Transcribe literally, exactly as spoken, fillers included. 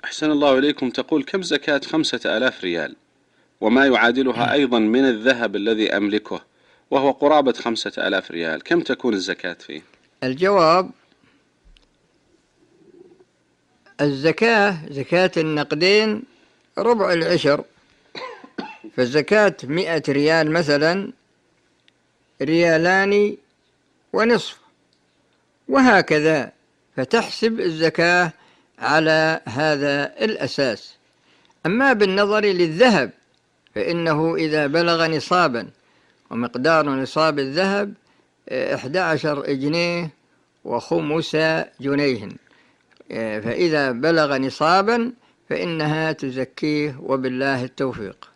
أحسن الله إليكم. تقول: كم زكاة خمسة آلاف ريال وما يعادلها أيضا من الذهب الذي أملكه وهو قرابة خمسة آلاف ريال، كم تكون الزكاة فيه؟ الجواب: الزكاة زكاة النقدين ربع العشر، فالزكاة مئة ريال مثلا ريالان ونصف، وهكذا، فتحسب الزكاة على هذا الأساس. أما بالنظر للذهب فإنه إذا بلغ نصابا، ومقدار نصاب الذهب إحدى عشر جنيه وخمس جنيه، فإذا بلغ نصابا فإنها تزكيه، وبالله التوفيق.